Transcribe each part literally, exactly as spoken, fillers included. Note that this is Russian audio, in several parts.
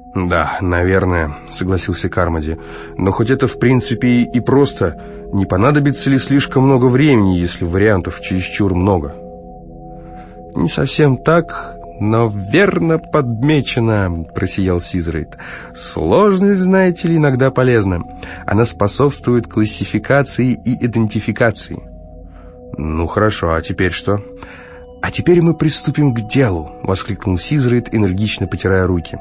«Да, наверное», — согласился Кармоди. «Но хоть это в принципе и просто, не понадобится ли слишком много времени, если вариантов чересчур много?» «Не совсем так, но верно подмечено», — просиял Сизрейд. «Сложность, знаете ли, иногда полезна. Она способствует классификации и идентификации». «Ну хорошо, а теперь что?» «А теперь мы приступим к делу», — воскликнул Сизрейд, энергично потирая руки.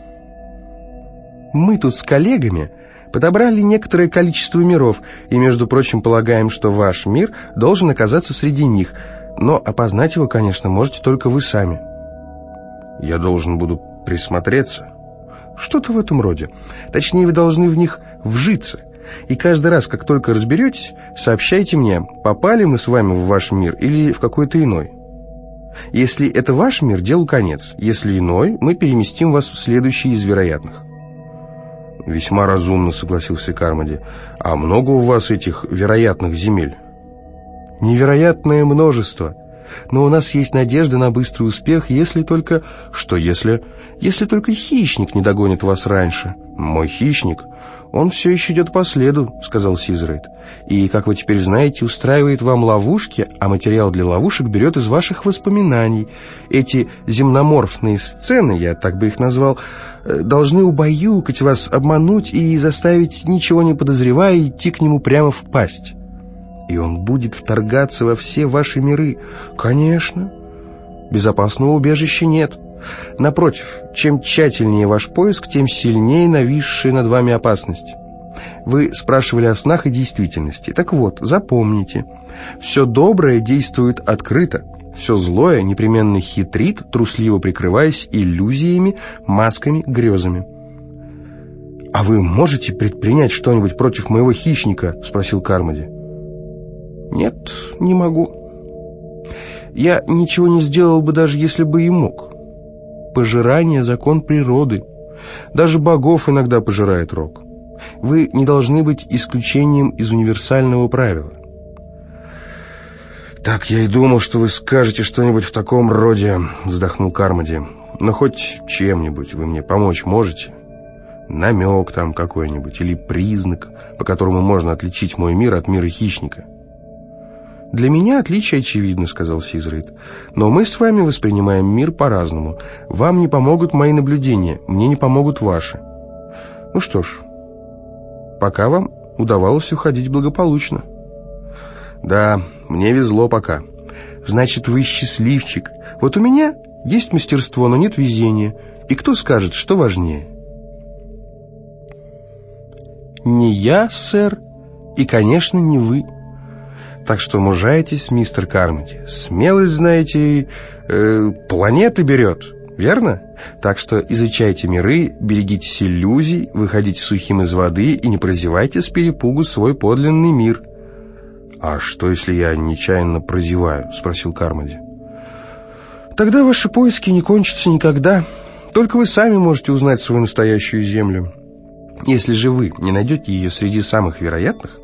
«Мы тут с коллегами подобрали некоторое количество миров, и, между прочим, полагаем, что ваш мир должен оказаться среди них, но опознать его, конечно, можете только вы сами». «Я должен буду присмотреться?» «Что-то в этом роде. Точнее, вы должны в них вжиться. И каждый раз, как только разберетесь, сообщайте мне, попали мы с вами в ваш мир или в какой-то иной. Если это ваш мир, делу конец. Если иной, мы переместим вас в следующий из вероятных». «Весьма разумно», — согласился Кармоди. «А много у вас этих вероятных земель?» «Невероятное множество. Но у нас есть надежда на быстрый успех, если только...» «Что если?» «Если только хищник не догонит вас раньше». «Мой хищник? Он все еще идет по следу», — сказал Сизрейд. «И, как вы теперь знаете, устраивает вам ловушки, а материал для ловушек берет из ваших воспоминаний. Эти земноморфные сцены, я так бы их назвал, должны убаюкать вас, обмануть и заставить, ничего не подозревая, идти к нему прямо в пасть. И он будет вторгаться во все ваши миры». «Конечно. Безопасного убежища нет. Напротив, чем тщательнее ваш поиск, тем сильнее нависшая над вами опасность. Вы спрашивали о снах и действительности. Так вот, запомните, все доброе действует открыто, все злое непременно хитрит, трусливо прикрываясь иллюзиями, масками, грезами». «А вы можете предпринять что-нибудь против моего хищника?» — спросил Кармоди. «Нет, не могу. Я ничего не сделал бы, даже если бы и мог. Пожирание — закон природы. Даже богов иногда пожирает рок. Вы не должны быть исключением из универсального правила». «Так я и думал, что вы скажете что-нибудь в таком роде», — вздохнул Кармоди. «Но хоть чем-нибудь вы мне помочь можете? Намек там какой-нибудь или признак, по которому можно отличить мой мир от мира хищника?» «Для меня отличие очевидно», — сказал Сизрейд. «Но мы с вами воспринимаем мир по-разному. Вам не помогут мои наблюдения, мне не помогут ваши. Ну что ж, пока вам удавалось уходить благополучно». «Да, мне везло пока». «Значит, вы счастливчик. Вот у меня есть мастерство, но нет везения. И кто скажет, что важнее?» «Не я, сэр, и, конечно, не вы. Так что мужайтесь, мистер Кармоди. Смелость, знаете, э, планеты берет, верно? Так что изучайте миры, берегитесь иллюзий, выходите сухим из воды и не прозевайте с перепугу свой подлинный мир». «А что, если я нечаянно прозеваю?» — спросил Кармоди. «Тогда ваши поиски не кончатся никогда. Только вы сами можете узнать свою настоящую землю. Если же вы не найдете ее среди самых вероятных,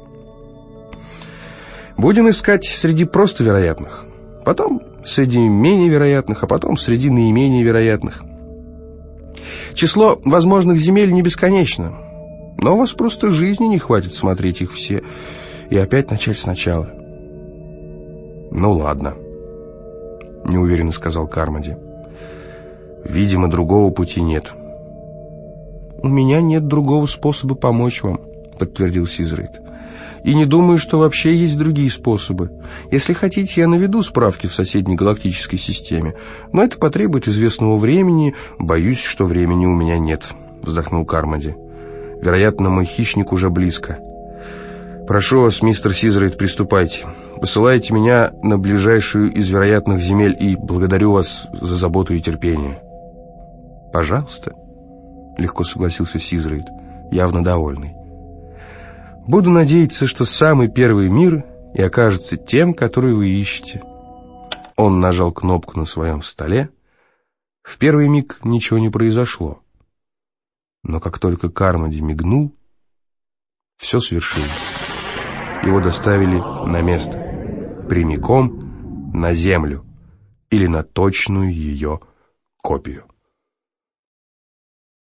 будем искать среди просто вероятных, потом среди менее вероятных, а потом среди наименее вероятных. Число возможных земель не бесконечно, но у вас просто жизни не хватит смотреть их все и опять начать сначала». «Ну ладно», — неуверенно сказал Кармоди. «Видимо, другого пути нет». «У меня нет другого способа помочь вам», — подтвердил Сизрейд. «И не думаю, что вообще есть другие способы. Если хотите, я наведу справки в соседней галактической системе, но это потребует известного времени. Боюсь, что времени у меня нет», — вздохнул Кармоди. «Вероятно, мой хищник уже близко. Прошу вас, мистер Сизрейд, приступайте. Посылайте меня на ближайшую из вероятных земель и благодарю вас за заботу и терпение». «Пожалуйста», — легко согласился Сизрейд, явно довольный. «Буду надеяться, что самый первый мир и окажется тем, который вы ищете». Он нажал кнопку на своем столе. В первый миг ничего не произошло. Но как только Кармоди мигнул, все свершилось. Его доставили на место, прямиком на Землю или на точную ее копию.